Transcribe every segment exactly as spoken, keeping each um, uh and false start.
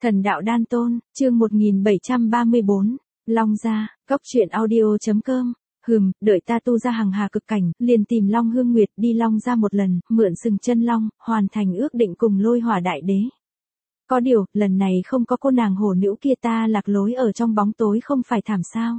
Thần đạo đan tôn, chương một nghìn bảy trăm ba mươi bốn, Long gia, cóc truyện audio.com. Hừm, đợi ta tu ra hằng hà cực cảnh, liền tìm Long Hương Nguyệt đi Long gia một lần, mượn sừng chân long, hoàn thành ước định cùng Lôi Hỏa đại đế. Có điều, lần này không có cô nàng hổ nữ kia, ta lạc lối ở trong bóng tối không phải thảm sao?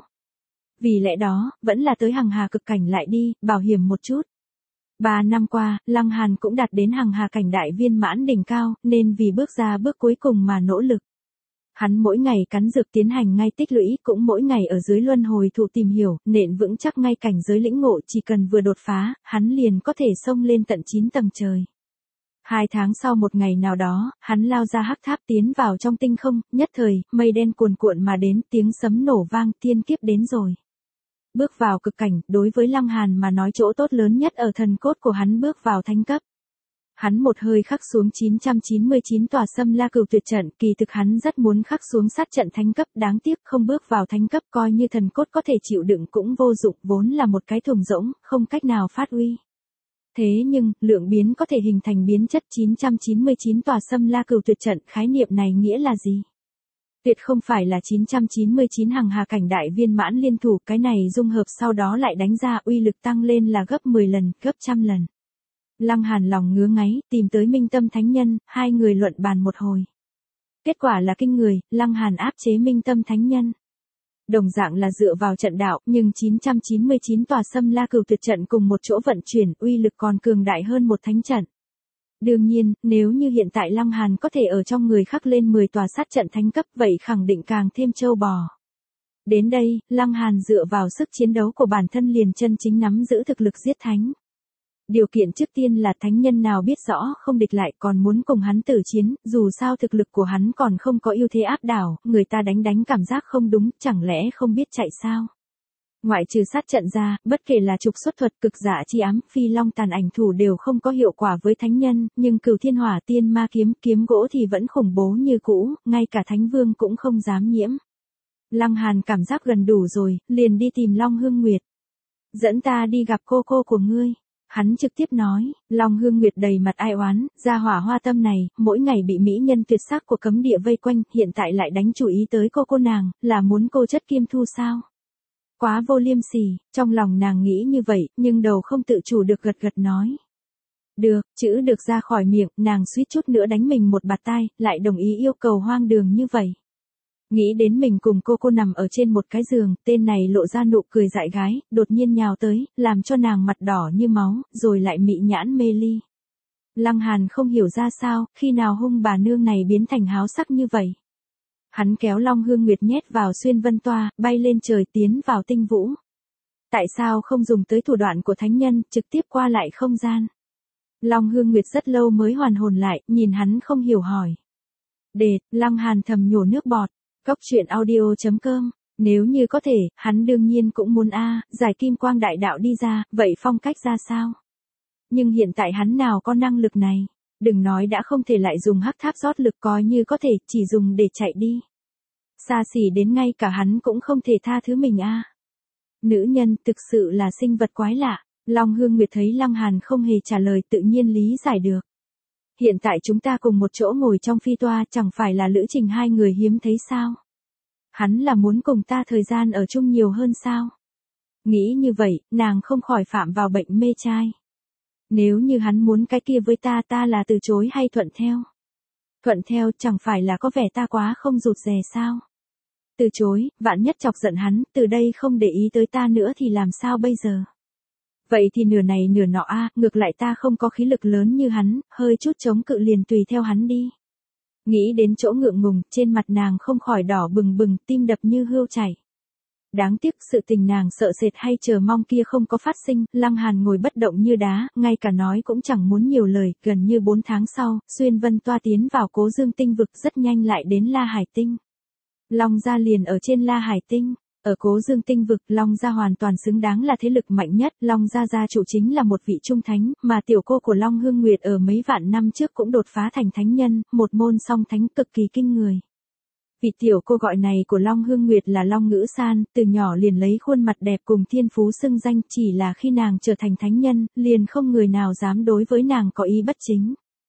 Vì lẽ đó, vẫn là tới hằng hà cực cảnh lại đi, bảo hiểm một chút. Ba năm qua, Lăng Hàn cũng đạt đến hằng hà cảnh đại viên mãn đỉnh cao, nên vì bước ra bước cuối cùng mà nỗ lực. Hắn mỗi ngày cắn dược tiến hành ngay tích lũy, cũng mỗi ngày ở dưới luân hồi thụ tìm hiểu, nện vững chắc ngay cảnh giới lĩnh ngộ, chỉ cần vừa đột phá, hắn liền có thể xông lên tận chín tầng trời. Hai tháng sau một ngày nào đó, hắn lao ra hắc tháp tiến vào trong tinh không, nhất thời, mây đen cuồn cuộn mà đến, tiếng sấm nổ vang, tiên kiếp đến rồi. Bước vào cực cảnh, đối với Lăng Hàn mà nói chỗ tốt lớn nhất ở thần cốt của hắn bước vào thánh cấp. Hắn một hơi khắc xuống chín trăm chín mươi chín tòa Xâm La Cửu Tuyệt trận, kỳ thực hắn rất muốn khắc xuống sát trận thánh cấp, đáng tiếc không bước vào thánh cấp, coi như thần cốt có thể chịu đựng cũng vô dụng, vốn là một cái thùng rỗng, không cách nào phát uy. Thế nhưng, lượng biến có thể hình thành biến chất chín trăm chín mươi chín tòa Xâm La Cửu Tuyệt trận, khái niệm này nghĩa là gì? Tuyệt không phải là chín trăm chín mươi chín hằng hà cảnh đại viên mãn liên thủ, cái này dung hợp sau đó lại đánh ra uy lực tăng lên là gấp mười lần, gấp trăm lần. Lăng Hàn lòng ngứa ngáy, tìm tới Minh Tâm Thánh Nhân, hai người luận bàn một hồi. Kết quả là kinh người, Lăng Hàn áp chế Minh Tâm Thánh Nhân. Đồng dạng là dựa vào trận đạo, nhưng chín trăm chín mươi chín tòa Xâm La Cửu Tuyệt trận cùng một chỗ vận chuyển, uy lực còn cường đại hơn một thánh trận. Đương nhiên, nếu như hiện tại Lăng Hàn có thể ở trong người khắc lên mười tòa sát trận thánh cấp, vậy khẳng định càng thêm trâu bò. Đến đây, Lăng Hàn dựa vào sức chiến đấu của bản thân liền chân chính nắm giữ thực lực giết thánh. Điều kiện trước tiên là thánh nhân nào biết rõ không địch lại còn muốn cùng hắn tử chiến, dù sao thực lực của hắn còn không có ưu thế áp đảo, người ta đánh đánh cảm giác không đúng, chẳng lẽ không biết chạy sao? Ngoại trừ sát trận ra, bất kể là trục xuất thuật, cực dạ chi ám, phi long tàn ảnh thủ đều không có hiệu quả với thánh nhân, nhưng cửu thiên hỏa tiên ma kiếm, kiếm gỗ thì vẫn khủng bố như cũ, ngay cả thánh vương cũng không dám nhiễm. Lăng Hàn cảm giác gần đủ rồi, liền đi tìm Long Hương Nguyệt. Dẫn ta đi gặp cô cô của ngươi. Hắn trực tiếp nói, Long Hương Nguyệt đầy mặt ai oán, gia hỏa hoa tâm này, mỗi ngày bị mỹ nhân tuyệt sắc của cấm địa vây quanh, hiện tại lại đánh chủ ý tới cô cô nàng, là muốn cô chất kim thu sao? Quá vô liêm sỉ, trong lòng nàng nghĩ như vậy, nhưng đầu không tự chủ được gật gật nói. Được, chữ được ra khỏi miệng, nàng suýt chút nữa đánh mình một bạt tai, lại đồng ý yêu cầu hoang đường như vậy. Nghĩ đến mình cùng cô cô nằm ở trên một cái giường, tên này lộ ra nụ cười dại gái, đột nhiên nhào tới, làm cho nàng mặt đỏ như máu, rồi lại mị nhãn mê ly. Lăng Hàn không hiểu ra sao, khi nào hung bà nương này biến thành háo sắc như vậy. Hắn kéo Long Hương Nguyệt nhét vào xuyên vân toa, bay lên trời tiến vào tinh vũ. Tại sao không dùng tới thủ đoạn của thánh nhân, trực tiếp qua lại không gian? Long Hương Nguyệt rất lâu mới hoàn hồn lại, nhìn hắn không hiểu hỏi. Đệt, Lăng Hàn thầm nhổ nước bọt. Cóc truyện audio.com, nếu như có thể, hắn đương nhiên cũng muốn a, giải kim quang đại đạo đi ra, vậy phong cách ra sao? Nhưng hiện tại hắn nào có năng lực này, đừng nói đã không thể lại dùng hắc tháp rót lực, coi như có thể, chỉ dùng để chạy đi. Xa xỉ đến ngay cả hắn cũng không thể tha thứ mình a. Nữ nhân thực sự là sinh vật quái lạ, Long Hương Nguyệt thấy Lăng Hàn không hề trả lời tự nhiên lý giải được. Hiện tại chúng ta cùng một chỗ ngồi trong phi toa, chẳng phải là lữ trình hai người hiếm thấy sao? Hắn là muốn cùng ta thời gian ở chung nhiều hơn sao? Nghĩ như vậy, nàng không khỏi phạm vào bệnh mê trai. Nếu như hắn muốn cái kia với ta, ta là từ chối hay thuận theo? Thuận theo chẳng phải là có vẻ ta quá không rụt rè sao? Từ chối, vạn nhất chọc giận hắn, từ đây không để ý tới ta nữa thì làm sao bây giờ? Vậy thì nửa này nửa nọ a, ngược lại ta không có khí lực lớn như hắn, hơi chút chống cự liền tùy theo hắn đi. Nghĩ đến chỗ ngượng ngùng, trên mặt nàng không khỏi đỏ bừng bừng, tim đập như hươu chảy. Đáng tiếc sự tình nàng sợ sệt hay chờ mong kia không có phát sinh, Lăng Hàn ngồi bất động như đá, ngay cả nói cũng chẳng muốn nhiều lời, gần như bốn tháng sau, xuyên vân toa tiến vào Cố Dương tinh vực, rất nhanh lại đến La Hải tinh. Long gia liền ở trên La Hải tinh. Ở Cố Dương tinh vực, Long gia hoàn toàn xứng đáng là thế lực mạnh nhất, Long gia gia chủ chính là một vị trung thánh, mà tiểu cô của Long Hương Nguyệt ở mấy vạn năm trước cũng đột phá thành thánh nhân, một môn song thánh cực kỳ kinh người. Vị tiểu cô gọi này của Long Hương Nguyệt là Long Ngữ San, từ nhỏ liền lấy khuôn mặt đẹp cùng thiên phú xưng danh, chỉ là khi nàng trở thành thánh nhân, liền không người nào dám đối với nàng có ý bất chính.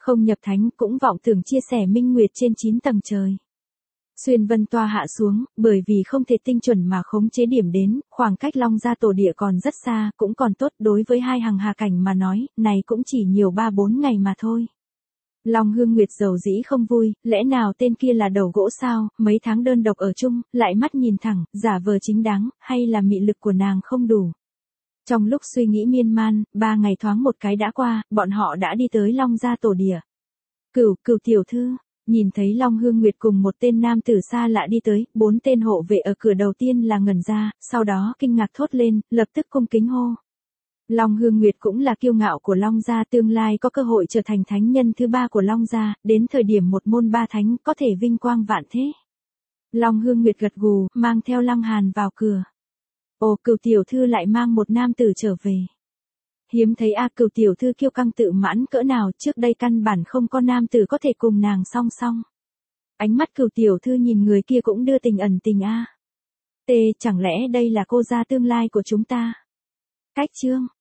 không nhập thánh cũng vọng tưởng chia sẻ minh nguyệt trên chín tầng trời. Xuyên vân toa hạ xuống, bởi vì không thể tinh chuẩn mà khống chế điểm đến, khoảng cách Long gia tổ địa còn rất xa, cũng còn tốt đối với hai hằng hà cảnh mà nói, này cũng chỉ nhiều ba bốn ngày mà thôi. Long Hương Nguyệt dầu dĩ không vui, lẽ nào tên kia là đầu gỗ sao, mấy tháng đơn độc ở chung, lại mắt nhìn thẳng, giả vờ chính đáng, hay là mị lực của nàng không đủ. Trong lúc suy nghĩ miên man, ba ngày thoáng một cái đã qua, bọn họ đã đi tới Long gia tổ địa. Cửu, cửu tiểu thư, nhìn thấy Long Hương Nguyệt cùng một tên nam tử xa lạ đi tới, bốn tên hộ vệ ở cửa đầu tiên là ngẩn ra, sau đó kinh ngạc thốt lên, lập tức cung kính hô. Long Hương Nguyệt cũng là kiêu ngạo của Long gia, tương lai có cơ hội trở thành thánh nhân thứ ba của Long gia, đến thời điểm một môn ba thánh có thể vinh quang vạn thế. Long Hương Nguyệt gật gù, mang theo Lăng Hàn vào cửa. Ồ, Cửu tiểu thư lại mang một nam tử trở về. Hiếm thấy a, Cửu tiểu thư kiêu căng tự mãn cỡ nào, trước đây căn bản không có nam tử có thể cùng nàng song song. Ánh mắt Cửu tiểu thư nhìn người kia cũng đưa tình ẩn tình a. Tê, chẳng lẽ đây là cô gia tương lai của chúng ta? Cách chương